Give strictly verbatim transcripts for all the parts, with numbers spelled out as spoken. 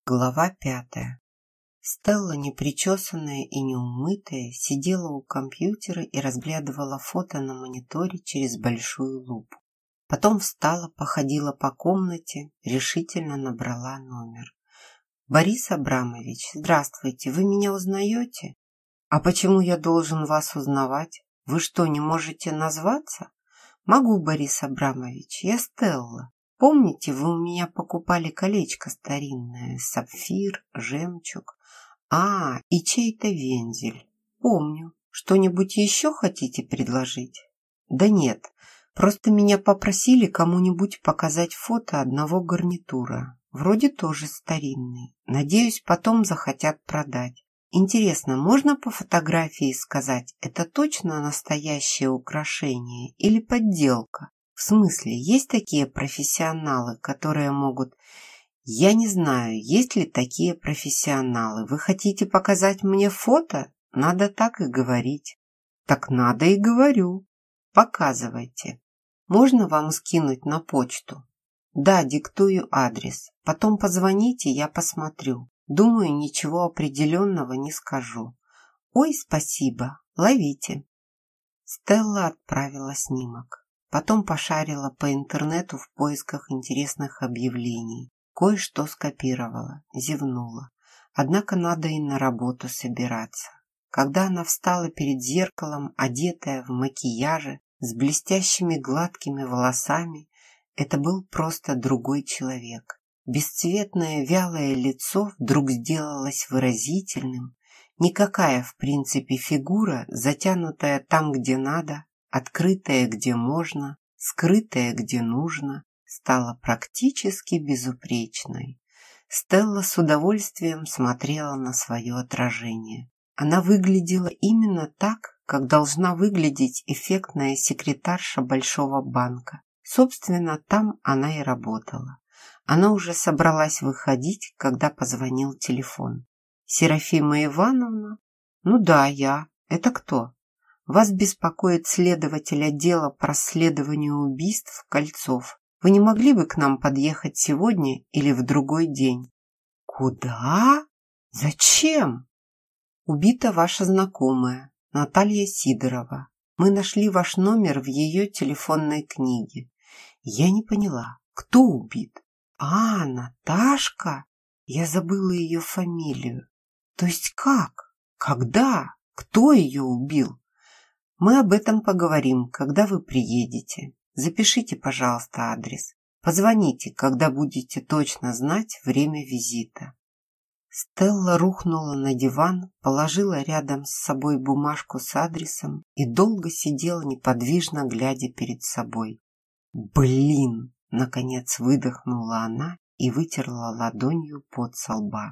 Глава пятая. Стелла, непричесанная и неумытая, сидела у компьютера и разглядывала фото на мониторе через большую лупу. Потом встала, походила по комнате, решительно набрала номер. «Борис Абрамович, здравствуйте, вы меня узнаете?» «А почему я должен вас узнавать? Вы что, не можете назваться?» «Могу, Борис Абрамович, я Стелла. Помните, вы у меня покупали колечко старинное, сапфир, жемчуг? А, и чей-то вензель. Помню. Что-нибудь еще хотите предложить?» «Да нет, просто меня попросили кому-нибудь показать фото одного гарнитура. Вроде тоже старинный. Надеюсь, потом захотят продать. Интересно, можно по фотографии сказать, это точно настоящее украшение или подделка? В смысле, есть такие профессионалы, которые могут... Я не знаю, есть ли такие профессионалы. Вы хотите показать мне фото? Надо так и говорить». «Так надо и говорю. Показывайте. Можно вам скинуть на почту?» «Да, диктую адрес. Потом позвоните, я посмотрю. Думаю, ничего определенного не скажу». «Ой, спасибо. Ловите». Стелла отправила снимок. Потом пошарила по интернету в поисках интересных объявлений. Кое-что скопировала, зевнула. Однако надо и на работу собираться. Когда она встала перед зеркалом, одетая в макияже, с блестящими гладкими волосами, это был просто другой человек. Бесцветное вялое лицо вдруг сделалось выразительным. Никакая, в принципе, фигура, затянутая там, где надо, открытая, где можно, скрытая, где нужно, стала практически безупречной. Стелла с удовольствием смотрела на свое отражение. Она выглядела именно так, как должна выглядеть эффектная секретарша большого банка. Собственно, там она и работала. Она уже собралась выходить, когда позвонил телефон. «Серафима Ивановна?» «Ну да, я. Это кто?» «Вас беспокоит следователь отдела по расследованию убийств Кольцов. Вы не могли бы к нам подъехать сегодня или в другой день?» «Куда? Зачем?» «Убита ваша знакомая, Наталья Сидорова. Мы нашли ваш номер в ее телефонной книге». «Я не поняла, кто убит?» «А, Наташка? Я забыла ее фамилию. То есть как? Когда? Кто ее убил?» «Мы об этом поговорим, когда вы приедете. Запишите, пожалуйста, адрес. Позвоните, когда будете точно знать время визита». Стелла рухнула на диван, положила рядом с собой бумажку с адресом и долго сидела неподвижно, глядя перед собой. «Блин!» — наконец выдохнула она и вытерла ладонью пот со лба.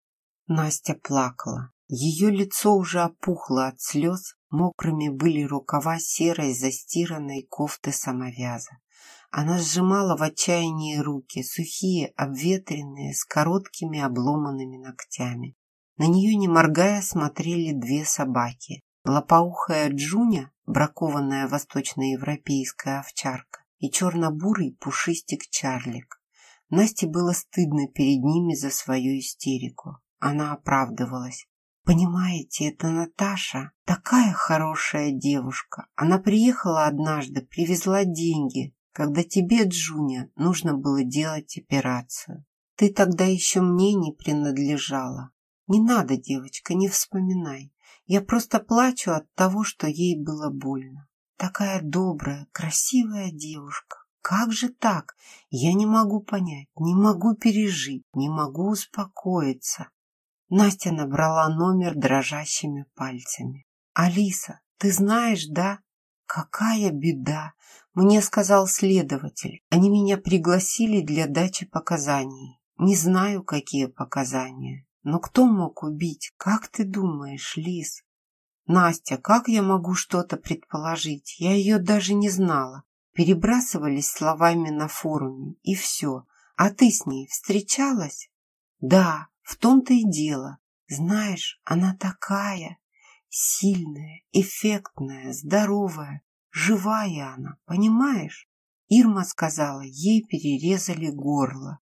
Настя плакала. Ее лицо уже опухло от слез, мокрыми были рукава серой застиранной кофты самовяза. Она сжимала в отчаянии руки, сухие, обветренные, с короткими обломанными ногтями. На нее, не моргая, смотрели две собаки. Лопоухая Джуня, бракованная восточноевропейская овчарка, и черно-бурый пушистик Чарлик. Насте было стыдно перед ними за свою истерику. Она оправдывалась. «Понимаете, это Наташа, такая хорошая девушка. Она приехала однажды, привезла деньги, когда тебе, Джуня, нужно было делать операцию. Ты тогда еще мне не принадлежала. Не надо, девочка, не вспоминай. Я просто плачу от того, что ей было больно. Такая добрая, красивая девушка. Как же так? Я не могу понять, не могу пережить, не могу успокоиться». Настя набрала номер дрожащими пальцами. «Алиса, ты знаешь, да? Какая беда! Мне сказал следователь. Они меня пригласили для дачи показаний. Не знаю, какие показания. Но кто мог убить? Как ты думаешь, Лиз?» «Настя, как я могу что-то предположить? Я ее даже не знала. Перебрасывались словами на форуме, и все. А ты с ней встречалась?» «Да. В том-то и дело. Знаешь, она такая сильная, эффектная, здоровая, живая она, понимаешь? Ирма сказала, ей перерезали горло.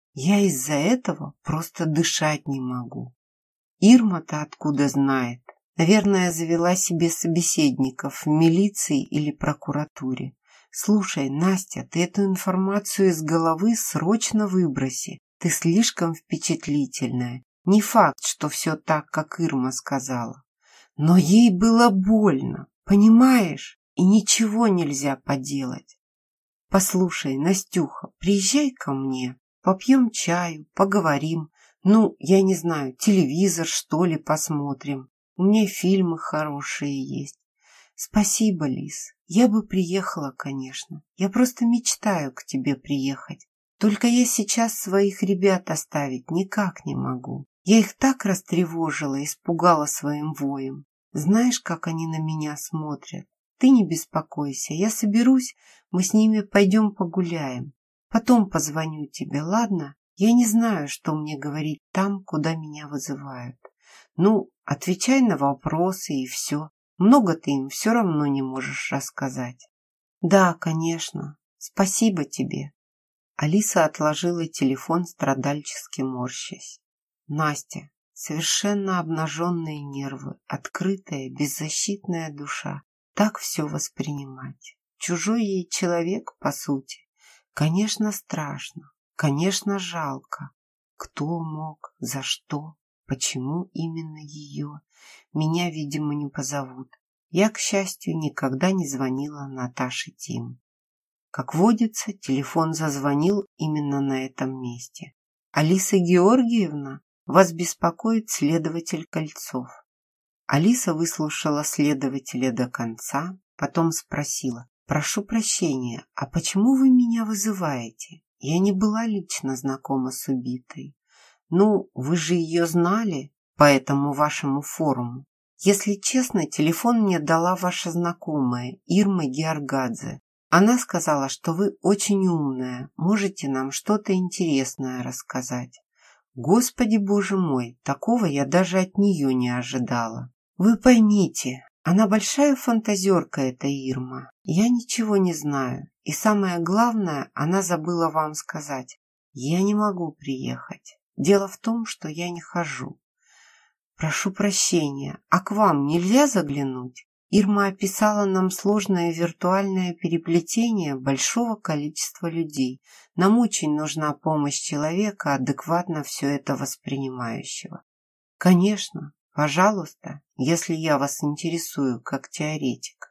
Я из-за этого просто дышать не могу. Ирма-то откуда знает? Наверное, завела себе собеседников в милиции или прокуратуре. Слушай, Настя, ты эту информацию из головы срочно выброси. Ты слишком впечатлительная. Не факт, что все так, как Ирма сказала. Но ей было больно, понимаешь? И ничего нельзя поделать. Послушай, Настюха, приезжай ко мне, попьем чаю, поговорим. Ну, я не знаю, телевизор, что ли, посмотрим. У меня фильмы хорошие есть. Спасибо, Лиз. Я бы приехала, конечно. Я просто мечтаю к тебе приехать. Только я сейчас своих ребят оставить никак не могу. Я их так растревожила, испугала своим воем. Знаешь, как они на меня смотрят? Ты не беспокойся, я соберусь, мы с ними пойдем погуляем. Потом позвоню тебе, ладно? Я не знаю, что мне говорить там, куда меня вызывают. Ну, отвечай на вопросы и все. Много ты им все равно не можешь рассказать. Да, конечно. Спасибо тебе. Алиса отложила телефон, страдальчески морщась. Настя, совершенно обнаженные нервы, открытая, беззащитная душа. Так все воспринимать. Чужой ей человек, по сути. Конечно, страшно. Конечно, жалко. Кто мог? За что? Почему именно ее? Меня, видимо, не позовут. Я, к счастью, никогда не звонила Наташе Тим. Как водится, телефон зазвонил именно на этом месте. «Алиса Георгиевна, вас беспокоит следователь Кольцов». Алиса выслушала следователя до конца, потом спросила: «Прошу прощения, а почему вы меня вызываете? Я не была лично знакома с убитой». «Ну, вы же ее знали по этому вашему форуму. Если честно, телефон мне дала ваша знакомая Ирма Георгадзе. Она сказала, что вы очень умная, можете нам что-то интересное рассказать». Господи, боже мой, такого я даже от нее не ожидала. Вы поймите, она большая фантазерка, эта Ирма. Я ничего не знаю. И самое главное, она забыла вам сказать. Я не могу приехать. Дело в том, что я не хожу. Прошу прощения, а к вам нельзя заглянуть? Ирма описала нам сложное виртуальное переплетение большого количества людей. Нам очень нужна помощь человека, адекватно все это воспринимающего. Конечно, пожалуйста, если я вас интересую как теоретик.